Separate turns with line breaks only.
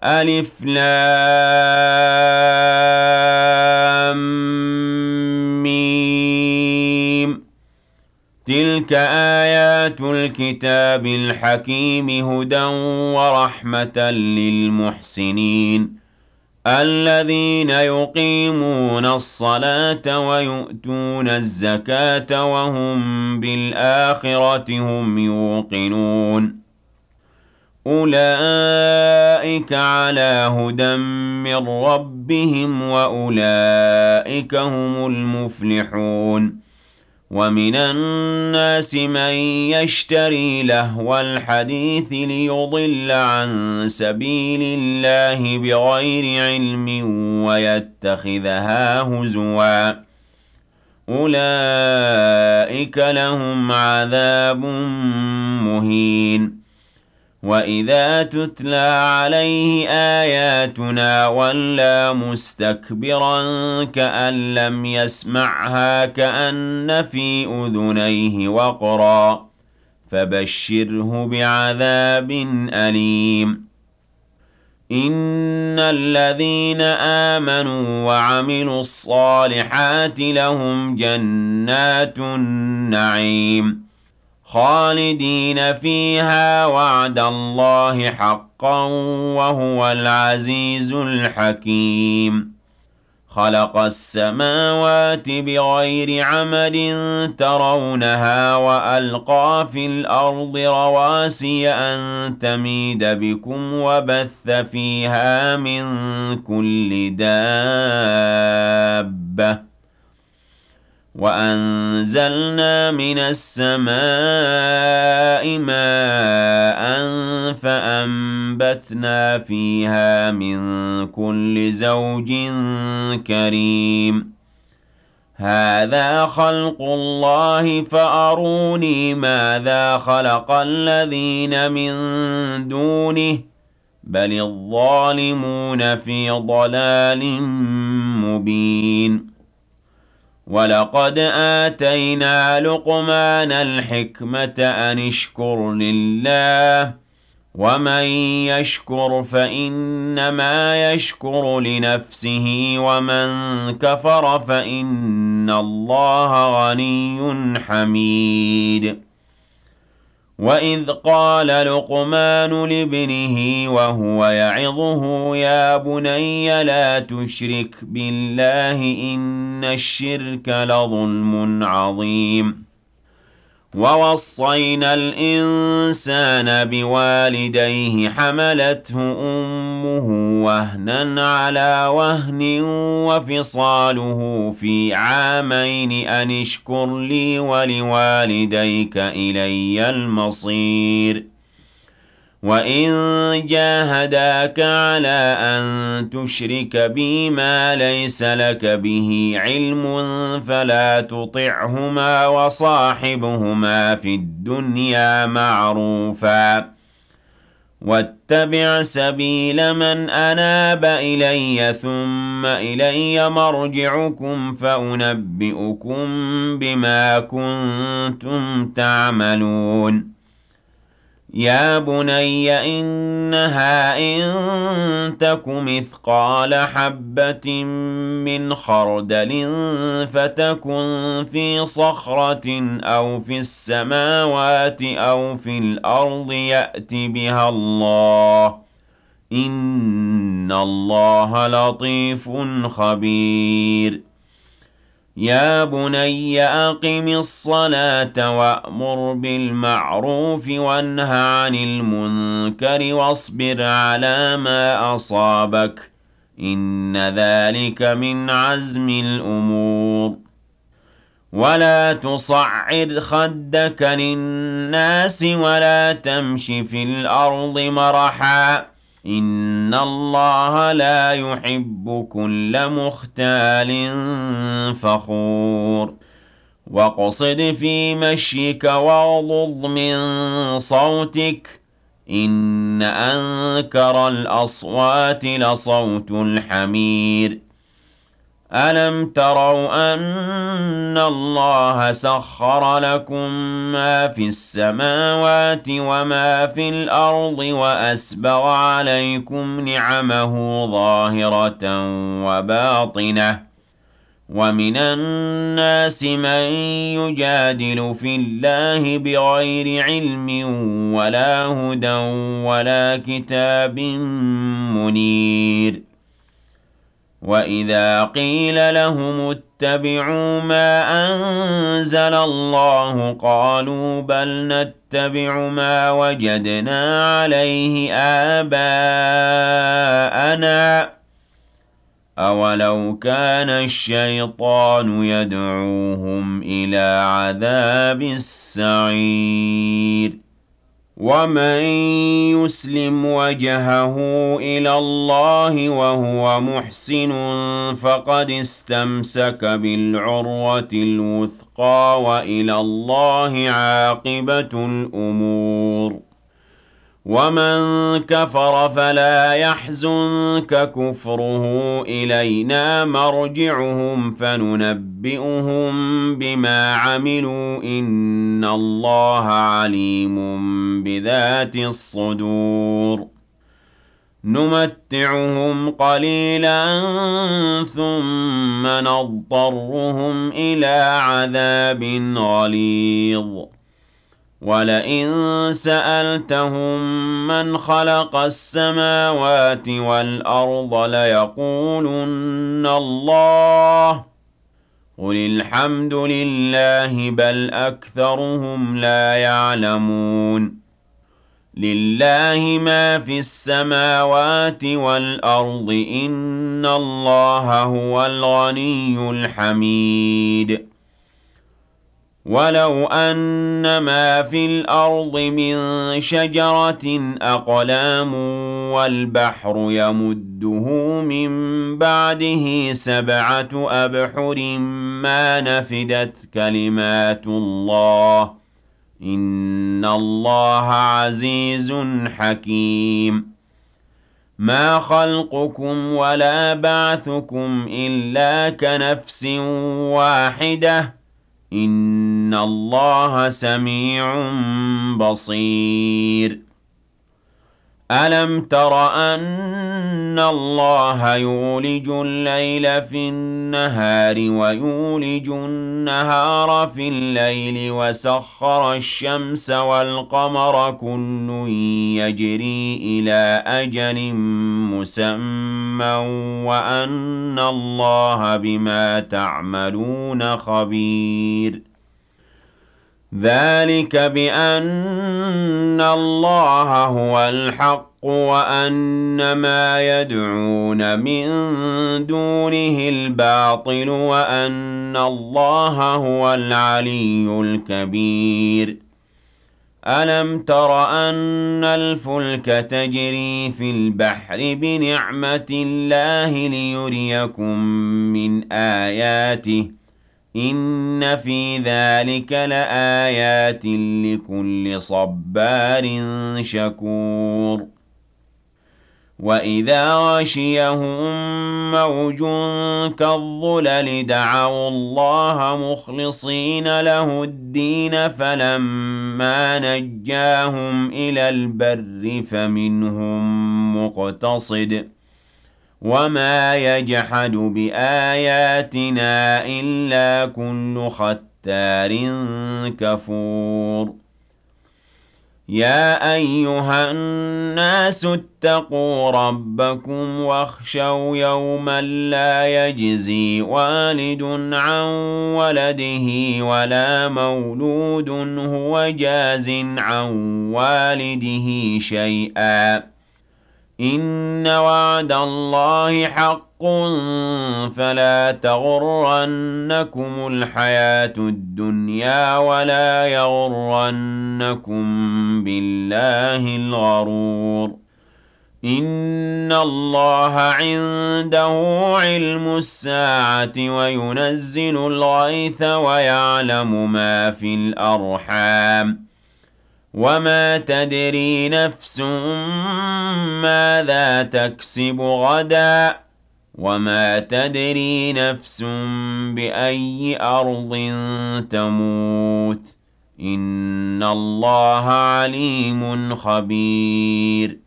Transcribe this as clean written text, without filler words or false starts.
ألف لام ميم. تلك آيات الكتاب الحكيم هدى ورحمة للمحسنين الذين يقيمون الصلاة ويؤتون الزكاة وهم بالآخرة هم يوقنون أولئك على هدى من ربهم وأولئك هم المفلحون ومن الناس من يشتري لهو الحديث ليضل عن سبيل الله بغير علم ويتخذها هزوا أولئك لهم عذاب مهين وإذا تتلى عليه آياتنا ولى مستكبرا كأن لم يسمعها كأن في أذنيه وقرا فبشره بعذاب أليم إن الذين آمنوا وعملوا الصالحات لهم جنات النعيم خالدين فيها وعد الله حقا وهو العزيز الحكيم خلق السماوات بغير عمد ترونها وألقى في الأرض رواسي أن تميد بكم وبث فيها من كل دابة وأنزلنا من السماء ماء فأنبتنا فيها من كل زوج كريم هذا خلق الله فأروني ماذا خلق الذين من دونه بل الظالمون في ضلال مبين ولقد آتينا لقمان الحكمة أن اشكر لله ومن يشكر فإنما يشكر لنفسه ومن كفر فإن الله غني حميد وإذ قال لقمان لابنه وهو يعظه يا بني لا تشرك بالله إن الشرك لظلم عظيم ووصينا الإنسان بوالديه حملته أمه وهنا على وهن وفصاله في عامين أن اشكر لي ولوالديك إلي المصير وإن جاهداك على أن تشرك بي ما ليس لك به علم فلا تطعهما وصاحبهما في الدنيا معروفا واتبع سبيل من أناب إلي ثم إلي مرجعكم فأنبئكم بما كنتم تعملون يا بني إنها إن تك مثقال حبة من خردل فتكن في صخرة أو في السماوات أو في الأرض يأت بها الله إن الله لطيف خبير يا بني أقم الصلاة وأمر بالمعروف وانه عن المنكر واصبر على ما أصابك إن ذلك من عزم الأمور ولا تصعر خدك للناس ولا تمش في الأرض مرحا إن الله لا يحب كل مختال فخور واقصد في مشيك واغضض من صوتك إن أنكر الأصوات لصوت الحمير أَلَمْ تَرَوْا أَنَّ اللَّهَ سَخَّرَ لَكُم مَّا فِي السَّمَاوَاتِ وَمَا فِي الْأَرْضِ وَأَسْبَغَ عَلَيْكُمْ نِعَمَهُ ظَاهِرَةً وَبَاطِنَةً ۗ وَمِنَ النَّاسِ مَن يُجَادِلُ فِي اللَّهِ بِغَيْرِ عِلْمٍ وَلَا هُدًى وَلَا كِتَابٍ مُّنِيرٍ. وَإِذَا قِيلَ لَهُمُ اتَّبِعُوا مَا أَنزَلَ اللَّهُ قَالُوا بَلْ نَتَّبِعُ مَا وَجَدْنَا عَلَيْهِ آبَاءَنَا ۚ أَوَلَوْ كَانَ الشَّيْطَانُ يَدْعُوهُمْ إِلَىٰ عَذَابِ السَّعِيرِ. وَمَن يُسْلِمْ وَجْهَهُ إِلَى اللَّهِ وَهُوَ مُحْسِنٌ فَقَدِ اسْتَمْسَكَ بِالْعُرْوَةِ الْوُثْقَىٰ ۗ وَإِلَى اللَّهِ عَاقِبَةُ الْأُمُورِ. وَمَن كَفَرَ فَلَا يَحْزُنكَ كُفْرُهُ ۖ إِلَيْنَا مَرْجِعُهُمْ فَنُنَبِّئُهُم بِمَا عَمِلُوا ۚ إِنَّ اللَّهَ عَلِيمٌ بِذَاتِ الصُّدُورِ. نُمَتِّعُهُمْ قَلِيلًا ثُمَّ نَضْطَرُّهُمْ إِلَىٰ عَذَابٍ غَلِيظٍ. وَلَئِن سَأَلْتَهُم مَّنْ خَلَقَ السَّمَاوَاتِ وَالْأَرْضَ لَيَقُولُنَّ اللَّهُ ۚ قُلِ الْحَمْدُ لِلَّهِ بَلْ أَكْثَرُهُمْ لَا يَعْلَمُونَ. لِلَّهِ مَا فِي السَّمَاوَاتِ وَالْأَرْضِ ۚ إِنَّ اللَّهَ هُوَ الْغَنِيُّ الْحَمِيدُ. وَلَوْ أَنَّ مَا فِي الْأَرْضِ مِن شَجَرَةٍ أَقْلَامٌ وَالْبَحْرُ يَمُدُّهُ مِن بَعْدِهِ سَبْعَةُ أَبْحُرٍ مَّا نَفِدَتْ كَلِمَاتُ اللَّهِ ۗ إِنَّ اللَّهَ عَزِيزٌ حَكِيمٌ. مَا خَلْقُكُمْ وَلَا بَعْثُكُمْ إِلَّا كَنَفْسٍ وَاحِدَةٍ ۗ إِنَّ اللَّهَ سَمِيعٌ بَصِيرٌ. أَلَمْ تَرَ أَنَّ اللَّهَ يُولِجُ اللَّيْلَ فِي النَّهَارِ وَيُولِجُ النَّهَارَ فِي اللَّيْلِ وَسَخَّرَ الشَّمْسَ وَالْقَمَرَ كُلٌّ يَجْرِي إِلَىٰ أَجَلٍ مُّسَمًّى وَأَنَّ اللَّهَ بِمَا تَعْمَلُونَ خَبِيرٌ. ذَٰلِكَ بِأَنَّ اللَّهَ هُوَ الْحَقُّ وَأَنَّ مَا يَدْعُونَ مِن دُونِهِ الْبَاطِلُ وَأَنَّ اللَّهَ هُوَ الْعَلِيُّ الْكَبِيرُ. أَلَمْ تَرَ أَنَّ الْفُلْكَ تَجْرِي فِي الْبَحْرِ بِنِعْمَتِ اللَّهِ لِيُرِيَكُم مِّنْ آيَاتِهِ ۚ إِنَّ فِي ذَٰلِكَ لَآيَاتٍ لِّكُلِّ صَبَّارٍ شَكُورٍ. وَإِذَا غَشِيَهُم مَّوْجٌ كَالظُّلَلِ دَعَوُا اللَّهَ مُخْلِصِينَ لَهُ الدِّينَ فَلَمَّا نَجَّاهُمْ إِلَى الْبَرِّ فَمِنْهُم مُّقْتَصِدٌ ۚ وَمَا يَجْحَدُ بِآيَاتِنَا إِلَّا كُلُّ خَتَّارٍ كَفُورٍ. يَا أَيُّهَا النَّاسُ اتَّقُوا رَبَّكُمْ وَاخْشَوْا يَوْمًا لَّا يَجْزِي وَالِدٌ عَن وَلَدِهِ وَلَا مَوْلُودٌ هُوَ جَازٍ عَن وَالِدِهِ شَيْئًا ۚ إِنَّ وَعْدَ اللَّهِ حَقٌّ فَلَا تَغُرَّنَّكُمُ الْحَيَاةُ الدُّنْيَا وَلَا يَغُرَّنَّكُم بِاللَّهِ الْغَرُورُ. إِنَّ اللَّهَ عِندَهُ عِلْمُ السَّاعَةِ وَيُنَزِّلُ الْغَيْثَ وَيَعْلَمُ مَا فِي الْأَرْحَامِ ۖ وَمَا تَدْرِي نَفْسٌ مَّاذَا تَكْسِبُ غَدًا ۖ وما تدري نفس بأي أرض تموت إن الله عليم خبير